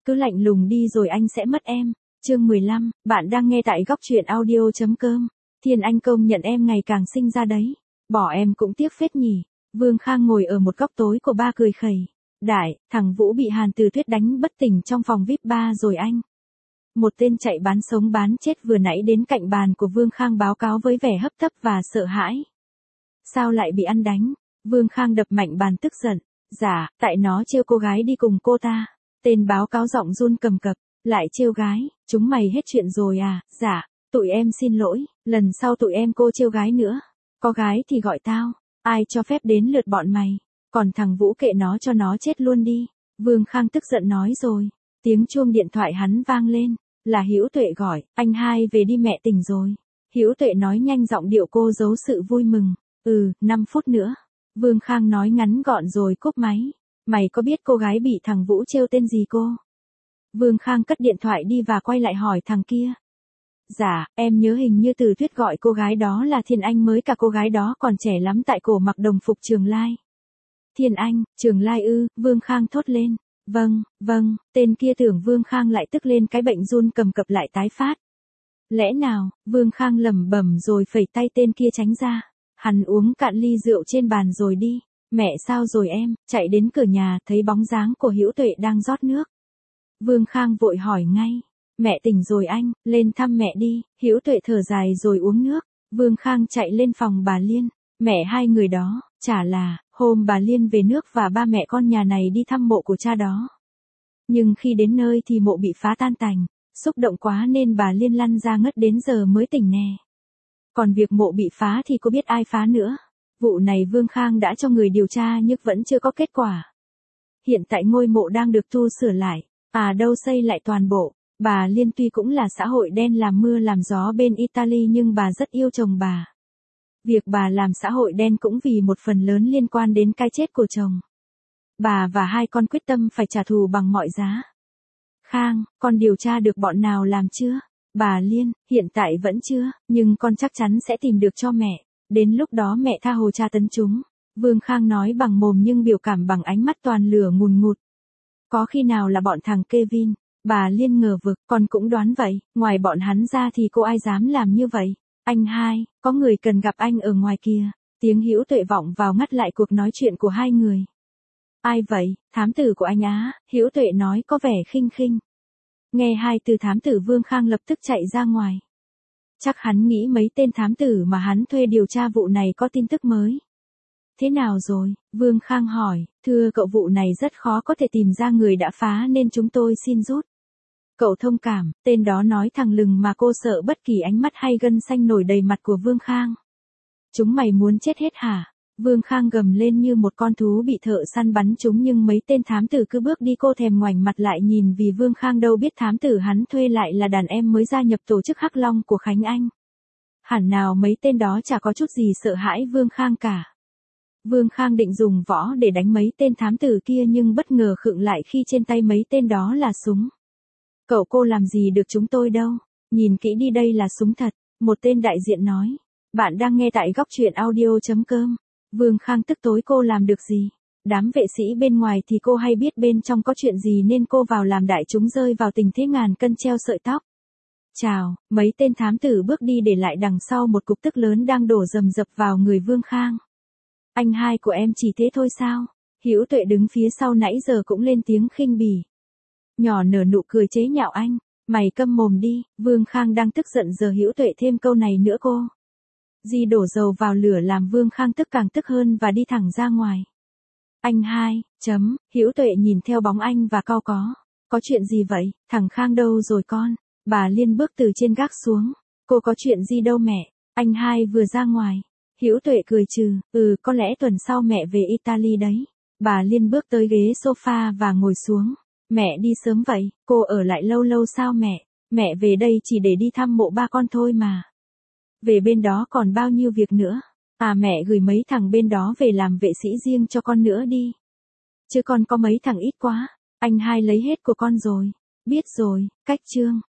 cứ lạnh lùng đi rồi anh sẽ mất em. Chương 15, bạn đang nghe tại góc truyện audio.com. Thiên Anh công nhận em ngày càng xinh ra đấy. Bỏ em cũng tiếc phết nhỉ. Vương Khang ngồi ở một góc tối của ba cười khẩy. Đại, thằng Vũ bị Hàn Từ Tuyết đánh bất tỉnh trong phòng VIP bar rồi anh. Một tên chạy bán sống bán chết vừa nãy đến cạnh bàn của Vương Khang báo cáo với vẻ hấp tấp và sợ hãi. Sao lại bị ăn đánh? Vương Khang đập mạnh bàn tức giận. Dạ, tại nó trêu cô gái đi cùng cô ta. Tên báo cáo giọng run cầm cập. Lại trêu gái, chúng mày hết chuyện rồi à? Dạ, tụi em xin lỗi, lần sau tụi em cô trêu gái nữa. Có gái thì gọi tao, ai cho phép đến lượt bọn mày. Còn thằng Vũ kệ nó cho nó chết luôn đi. Vương Khang tức giận nói rồi. Tiếng chuông điện thoại hắn vang lên, là Hữu Tuệ gọi, anh hai về đi mẹ tỉnh rồi. Hữu Tuệ nói nhanh giọng điệu cô giấu sự vui mừng. 5 phút nữa. Vương Khang nói ngắn gọn rồi cúp máy. Mày có biết cô gái bị thằng Vũ trêu tên gì cô? Vương Khang cất điện thoại đi và quay lại hỏi thằng kia. Dạ, em nhớ hình như Từ Tuyết gọi cô gái đó là Thiên Anh, mới cả cô gái đó còn trẻ lắm tại cổ mặc đồng phục Trường Lai. Thiên Anh, Trường Lai ư? Vương Khang thốt lên. Vâng, tên kia tưởng Vương Khang lại tức lên cái bệnh run cầm cập lại tái phát. Lẽ nào? Vương Khang lẩm bẩm rồi phẩy tay tên kia tránh ra. Hắn uống cạn ly rượu trên bàn rồi đi. Mẹ sao rồi em? Chạy đến cửa nhà thấy bóng dáng của Hữu Tuệ đang rót nước. Vương Khang vội hỏi ngay. Mẹ tỉnh rồi anh, lên thăm mẹ đi. Hữu Tuệ thở dài rồi uống nước. Vương Khang chạy lên phòng bà Liên. Mẹ hai người đó, chả là, hôm bà Liên về nước và ba mẹ con nhà này đi thăm mộ của cha đó. Nhưng khi đến nơi thì mộ bị phá tan tành, xúc động quá nên bà Liên lăn ra ngất đến giờ mới tỉnh nè. Còn việc mộ bị phá thì có biết ai phá nữa. Vụ này Vương Khang đã cho người điều tra nhưng vẫn chưa có kết quả. Hiện tại ngôi mộ đang được tu sửa lại, đâu xây lại toàn bộ. Bà Liên tuy cũng là xã hội đen làm mưa làm gió bên Italy nhưng bà rất yêu chồng bà. Việc bà làm xã hội đen cũng vì một phần lớn liên quan đến cái chết của chồng. Bà và hai con quyết tâm phải trả thù bằng mọi giá. Khang, con điều tra được bọn nào làm chưa? Bà Liên, hiện tại vẫn chưa, nhưng con chắc chắn sẽ tìm được cho mẹ. Đến lúc đó mẹ tha hồ tra tấn chúng. Vương Khang nói bằng mồm nhưng biểu cảm bằng ánh mắt toàn lửa ngùn ngụt. Có khi nào là bọn thằng Kevin? Bà Liên ngờ vực, con cũng đoán vậy, ngoài bọn hắn ra thì cô ai dám làm như vậy. Anh hai, có người cần gặp anh ở ngoài kia. Tiếng Hữu Tuệ vọng vào ngắt lại cuộc nói chuyện của hai người. Ai vậy? Thám tử của anh á, Hữu Tuệ nói có vẻ khinh khinh. Nghe hai từ thám tử Vương Khang lập tức chạy ra ngoài. Chắc hắn nghĩ mấy tên thám tử mà hắn thuê điều tra vụ này có tin tức mới. Thế nào rồi? Vương Khang hỏi, thưa cậu, vụ này rất khó có thể tìm ra người đã phá nên chúng tôi xin rút. Cậu thông cảm, tên đó nói thẳng lừng mà cô sợ bất kỳ ánh mắt hay gân xanh nổi đầy mặt của Vương Khang. Chúng mày muốn chết hết hả? Vương Khang gầm lên như một con thú bị thợ săn bắn trúng nhưng mấy tên thám tử cứ bước đi cô thèm ngoảnh mặt lại nhìn vì Vương Khang đâu biết thám tử hắn thuê lại là đàn em mới gia nhập tổ chức Hắc Long của Khánh Anh. Hẳn nào mấy tên đó chả có chút gì sợ hãi Vương Khang cả. Vương Khang định dùng võ để đánh mấy tên thám tử kia nhưng bất ngờ khựng lại khi trên tay mấy tên đó là súng. Cậu cô làm gì được chúng tôi đâu, nhìn kỹ đi đây là súng thật, một tên đại diện nói. Bạn đang nghe tại góc truyện audio.com. Vương Khang tức tối, cô làm được gì? Đám vệ sĩ bên ngoài thì cô hay biết bên trong có chuyện gì nên cô vào làm đại chúng rơi vào tình thế ngàn cân treo sợi tóc. Chào, mấy tên thám tử bước đi để lại đằng sau một cục tức lớn đang đổ rầm rập vào người Vương Khang. Anh hai của em chỉ thế thôi sao? Hữu Tuệ đứng phía sau nãy giờ cũng lên tiếng khinh bỉ. Nhỏ nở nụ cười chế nhạo anh, mày câm mồm đi. Vương Khang đang tức giận giờ Hữu Tuệ thêm câu này nữa cô. Di đổ dầu vào lửa làm Vương Khang tức càng tức hơn và đi thẳng ra ngoài. Anh hai, Hữu Tuệ nhìn theo bóng anh và cau có. Có chuyện gì vậy? Thằng Khang đâu rồi con? Bà Liên bước từ trên gác xuống. Cô có chuyện gì đâu mẹ, anh hai vừa ra ngoài. Hữu Tuệ cười trừ, có lẽ tuần sau mẹ về Italy đấy. Bà Liên bước tới ghế sofa và ngồi xuống. Mẹ đi sớm vậy, cô ở lại lâu lâu sao mẹ? Mẹ về đây chỉ để đi thăm mộ ba con thôi mà. Về bên đó còn bao nhiêu việc nữa. Mẹ gửi mấy thằng bên đó về làm vệ sĩ riêng cho con nữa đi. Chứ con có mấy thằng ít quá. Anh hai lấy hết của con rồi. Biết rồi, cách chương.